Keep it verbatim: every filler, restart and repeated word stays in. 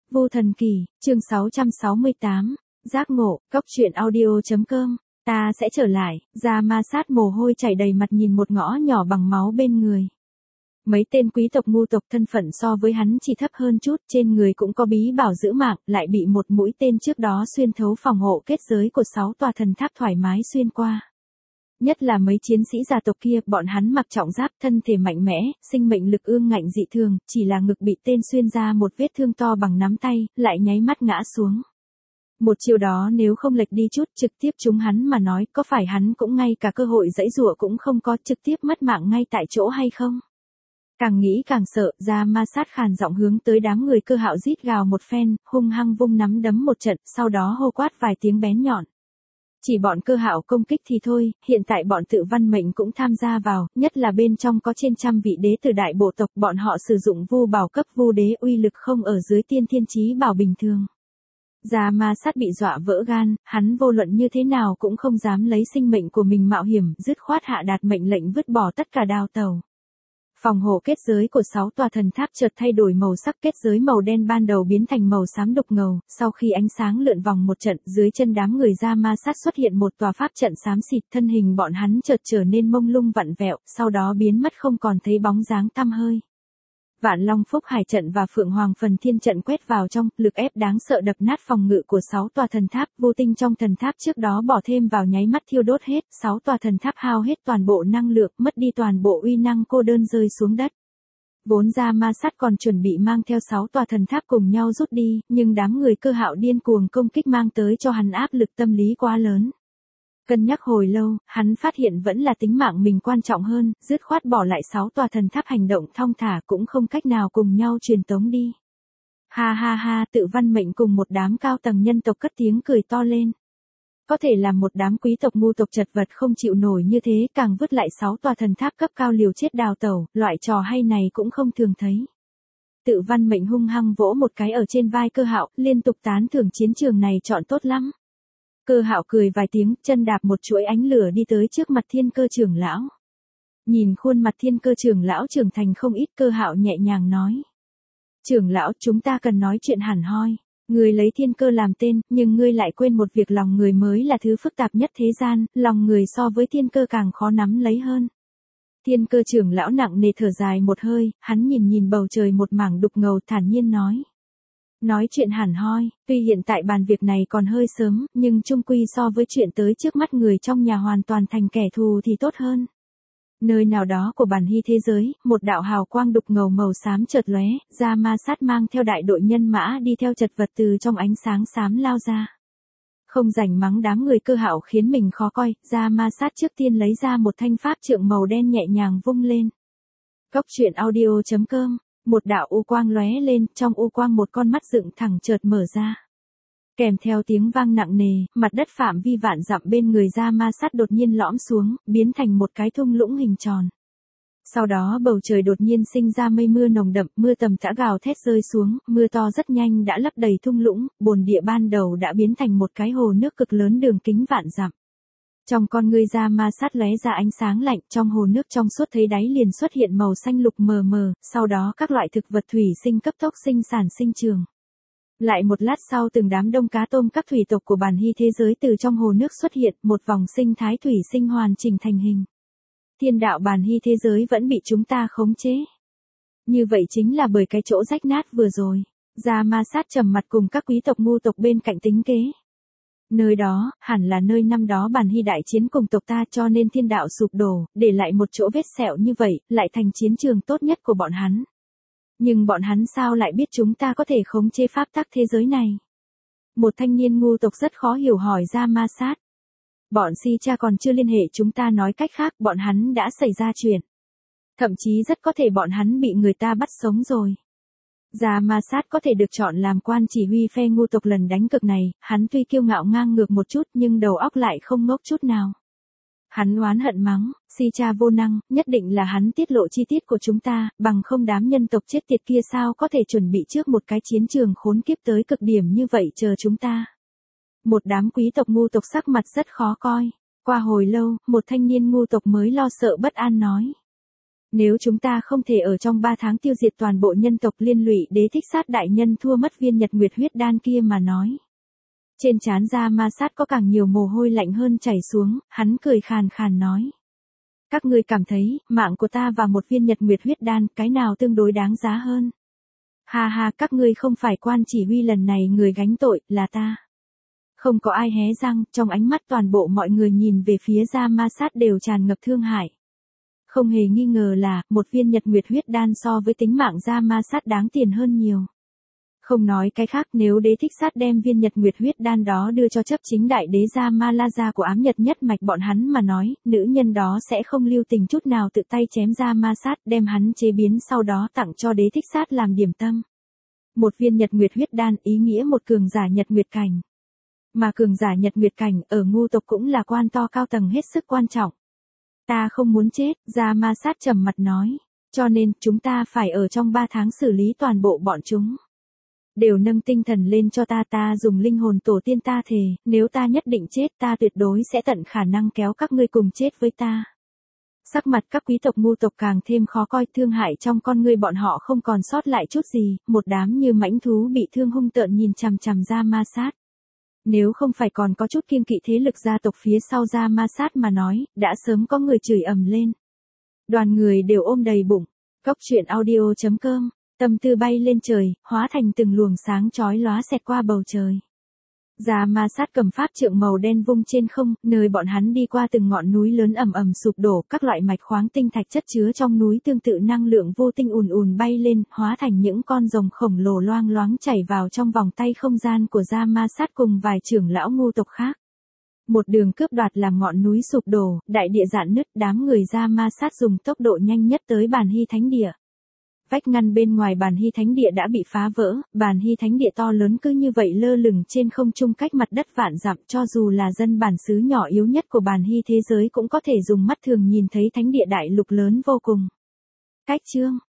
Vu Thần Kỳ, chương sáu trăm sáu mươi tám, giác ngộ, cốc truyện audio.com, ta sẽ trở lại, ra ma sát mồ hôi chảy đầy mặt nhìn một ngõ nhỏ bằng máu bên người. Mấy tên quý tộc ngu tộc thân phận so với hắn chỉ thấp hơn chút, trên người cũng có bí bảo giữ mạng, lại bị một mũi tên trước đó xuyên thấu phòng hộ kết giới của sáu tòa thần tháp thoải mái xuyên qua. Nhất là mấy chiến sĩ gia tộc kia, bọn hắn mặc trọng giáp, thân thể mạnh mẽ, sinh mệnh lực ương ngạnh dị thường, chỉ là ngực bị tên xuyên ra một vết thương to bằng nắm tay, lại nháy mắt ngã xuống. Một chiều đó nếu không lệch đi chút, trực tiếp trúng hắn mà nói, có phải hắn cũng ngay cả cơ hội giãy giụa cũng không có, trực tiếp mất mạng ngay tại chỗ hay không? Càng nghĩ càng sợ, ra ma sát khàn giọng hướng tới đám người Cơ Hạo rít gào một phen, hung hăng vung nắm đấm một trận, sau đó hô quát vài tiếng bén nhọn. Chỉ bọn Cơ Hạo công kích thì thôi, hiện tại bọn Tự Văn Mệnh cũng tham gia vào, nhất là bên trong có trên trăm vị đế tử đại bộ tộc, bọn họ sử dụng vu bảo cấp vu đế uy lực không ở dưới tiên thiên chí bảo bình thường. Gia ma sát bị dọa vỡ gan, hắn vô luận như thế nào cũng không dám lấy sinh mệnh của mình mạo hiểm, dứt khoát hạ đạt mệnh lệnh vứt bỏ tất cả đào tàu. Phòng hộ kết giới của sáu tòa thần tháp chợt thay đổi màu sắc, kết giới màu đen ban đầu biến thành màu xám đục ngầu, sau khi ánh sáng lượn vòng một trận, dưới chân đám người ra ma sát xuất hiện một tòa pháp trận xám xịt, thân hình bọn hắn chợt trở nên mông lung vặn vẹo, sau đó biến mất không còn thấy bóng dáng tăm hơi. Vạn Long Phúc Hải trận và Phượng Hoàng Phần Thiên trận quét vào trong, lực ép đáng sợ đập nát phòng ngự của sáu tòa thần tháp, vô tinh trong thần tháp trước đó bỏ thêm vào nháy mắt thiêu đốt hết, sáu tòa thần tháp hao hết toàn bộ năng lượng, mất đi toàn bộ uy năng, cô đơn rơi xuống đất. Vốn ra ma sát còn chuẩn bị mang theo sáu tòa thần tháp cùng nhau rút đi, nhưng đám người Cơ Hạo điên cuồng công kích mang tới cho hắn áp lực tâm lý quá lớn. Cân nhắc hồi lâu, hắn phát hiện vẫn là tính mạng mình quan trọng hơn, dứt khoát bỏ lại sáu tòa thần tháp hành động thong thả cũng không cách nào cùng nhau truyền tống đi. Ha ha ha, Tự Văn Mệnh cùng một đám cao tầng nhân tộc cất tiếng cười to lên. Có thể làm một đám quý tộc ngu tộc chật vật không chịu nổi như thế, càng vứt lại sáu tòa thần tháp cấp cao liều chết đào tẩu, loại trò hay này cũng không thường thấy. Tự Văn Mệnh hung hăng vỗ một cái ở trên vai Cơ Hạo, liên tục tán thưởng chiến trường này chọn tốt lắm. Cơ Hạo cười vài tiếng, chân đạp một chuỗi ánh lửa đi tới trước mặt Thiên Cơ trưởng lão. Nhìn khuôn mặt Thiên Cơ trưởng lão trưởng thành không ít, Cơ Hạo nhẹ nhàng nói: "Trưởng lão, chúng ta cần nói chuyện hẳn hoi. Ngươi lấy thiên cơ làm tên, nhưng ngươi lại quên một việc, lòng người mới là thứ phức tạp nhất thế gian, lòng người so với thiên cơ càng khó nắm lấy hơn." Thiên Cơ trưởng lão nặng nề thở dài một hơi, hắn nhìn nhìn bầu trời một mảng đục ngầu, thản nhiên nói: "Nói chuyện hẳn hoi, tuy hiện tại bàn việc này còn hơi sớm, nhưng chung quy so với chuyện tới trước mắt người trong nhà hoàn toàn thành kẻ thù thì tốt hơn." Nơi nào đó của bản hy thế giới, một đạo hào quang đục ngầu màu xám chợt lóe, ra ma sát mang theo đại đội nhân mã đi theo chật vật từ trong ánh sáng xám lao ra. Không rảnh mắng đám người Cơ Hạo khiến mình khó coi, ra ma sát trước tiên lấy ra một thanh pháp trượng màu đen nhẹ nhàng vung lên. Cốc truyện audio.com, một đạo u quang lóe lên, trong u quang một con mắt dựng thẳng chợt mở ra. Kèm theo tiếng vang nặng nề, mặt đất phạm vi vạn dặm bên người ra ma sát đột nhiên lõm xuống, biến thành một cái thung lũng hình tròn. Sau đó bầu trời đột nhiên sinh ra mây mưa nồng đậm, mưa tầm tã gào thét rơi xuống, mưa to rất nhanh đã lấp đầy thung lũng, bồn địa ban đầu đã biến thành một cái hồ nước cực lớn đường kính vạn dặm. Trong con ngươi ra ma sát lóe ra ánh sáng lạnh, trong hồ nước trong suốt thấy đáy liền xuất hiện màu xanh lục mờ mờ, sau đó các loại thực vật thủy sinh cấp tốc sinh sản sinh trường. Lại một lát sau từng đám đông cá tôm các thủy tộc của bản hy thế giới từ trong hồ nước xuất hiện, một vòng sinh thái thủy sinh hoàn chỉnh thành hình. Thiên đạo bản hy thế giới vẫn bị chúng ta khống chế. Như vậy chính là bởi cái chỗ rách nát vừa rồi. Ra ma sát trầm mặt cùng các quý tộc ngu tộc bên cạnh tính kế. Nơi đó, hẳn là nơi năm đó bản hy đại chiến cùng tộc ta, cho nên thiên đạo sụp đổ, để lại một chỗ vết sẹo như vậy, lại thành chiến trường tốt nhất của bọn hắn. Nhưng bọn hắn sao lại biết chúng ta có thể khống chế pháp tắc thế giới này? Một thanh niên ngu tộc rất khó hiểu hỏi ra ma sát. Bọn si cha còn chưa liên hệ chúng ta, nói cách khác bọn hắn đã xảy ra chuyện. Thậm chí rất có thể bọn hắn bị người ta bắt sống rồi. Ra ma sát có thể được chọn làm quan chỉ huy phe ngu tộc lần đánh cực này, hắn tuy kiêu ngạo ngang ngược một chút nhưng đầu óc lại không ngốc chút nào. Hắn oán hận mắng, si cha vô năng, nhất định là hắn tiết lộ chi tiết của chúng ta, bằng không đám nhân tộc chết tiệt kia sao có thể chuẩn bị trước một cái chiến trường khốn kiếp tới cực điểm như vậy chờ chúng ta. Một đám quý tộc ngu tộc sắc mặt rất khó coi. Qua hồi lâu, một thanh niên ngu tộc mới lo sợ bất an nói: Nếu chúng ta không thể ở trong ba tháng tiêu diệt toàn bộ nhân tộc liên lụy đế thích sát đại nhân thua mất viên nhật nguyệt huyết đan kia mà nói. Trên trán Ra Ma Sát có càng nhiều mồ hôi lạnh hơn chảy xuống, hắn cười khàn khàn nói. Các ngươi cảm thấy, mạng của ta và một viên nhật nguyệt huyết đan, cái nào tương đối đáng giá hơn? Ha ha, các ngươi không phải quan chỉ huy lần này người gánh tội, là ta. Không có ai hé răng, trong ánh mắt toàn bộ mọi người nhìn về phía Ra Ma Sát đều tràn ngập thương hại. Không hề nghi ngờ là, một viên nhật nguyệt huyết đan so với tính mạng Ra Ma Sát đáng tiền hơn nhiều. Không nói cái khác, nếu đế thích sát đem viên nhật nguyệt huyết đan đó đưa cho chấp chính đại đế Ra Ma La Gia của ám nhật nhất mạch bọn hắn mà nói, nữ nhân đó sẽ không lưu tình chút nào tự tay chém Ra Ma Sát đem hắn chế biến sau đó tặng cho đế thích sát làm điểm tâm. Một viên nhật nguyệt huyết đan ý nghĩa một cường giả nhật nguyệt cảnh. Mà cường giả nhật nguyệt cảnh ở ngu tộc cũng là quan to cao tầng hết sức quan trọng. Ta không muốn chết, Ra Ma Sát trầm mặt nói. Cho nên, chúng ta phải ở trong ba tháng xử lý toàn bộ bọn chúng. Đều nâng tinh thần lên cho ta, ta dùng linh hồn tổ tiên ta thề, nếu ta nhất định chết ta tuyệt đối sẽ tận khả năng kéo các ngươi cùng chết với ta. Sắc mặt các quý tộc ngu tộc càng thêm khó coi, thương hại trong con ngươi bọn họ không còn sót lại chút gì, một đám như mãnh thú bị thương hung tợn nhìn chằm chằm Ra Ma Sát. Nếu không phải còn có chút kiêng kỵ thế lực gia tộc phía sau Ra Ma Sát mà nói, đã sớm có người chửi ầm lên. Đoàn người đều ôm đầy bụng. Cốc truyện audio chấm com, tâm tư bay lên trời, hóa thành từng luồng sáng chói lóa xẹt qua bầu trời. Ra Ma Sát cầm pháp trượng màu đen vung trên không, nơi bọn hắn đi qua từng ngọn núi lớn ầm ầm sụp đổ, các loại mạch khoáng tinh thạch chất chứa trong núi tương tự năng lượng vô tinh ùn ùn bay lên, hóa thành những con rồng khổng lồ loang loáng chảy vào trong vòng tay không gian của Ra Ma Sát cùng vài trưởng lão ngu tộc khác. Một đường cướp đoạt làm ngọn núi sụp đổ, đại địa rạn nứt, đám người Ra Ma Sát dùng tốc độ nhanh nhất tới Bàn Hy Thánh Địa. Vách ngăn bên ngoài Bàn Hy Thánh Địa đã bị phá vỡ, Bàn Hy Thánh Địa to lớn cứ như vậy lơ lửng trên không trung cách mặt đất vạn dặm, cho dù là dân bản xứ nhỏ yếu nhất của Bàn Hy thế giới cũng có thể dùng mắt thường nhìn thấy thánh địa đại lục lớn vô cùng. Cách chương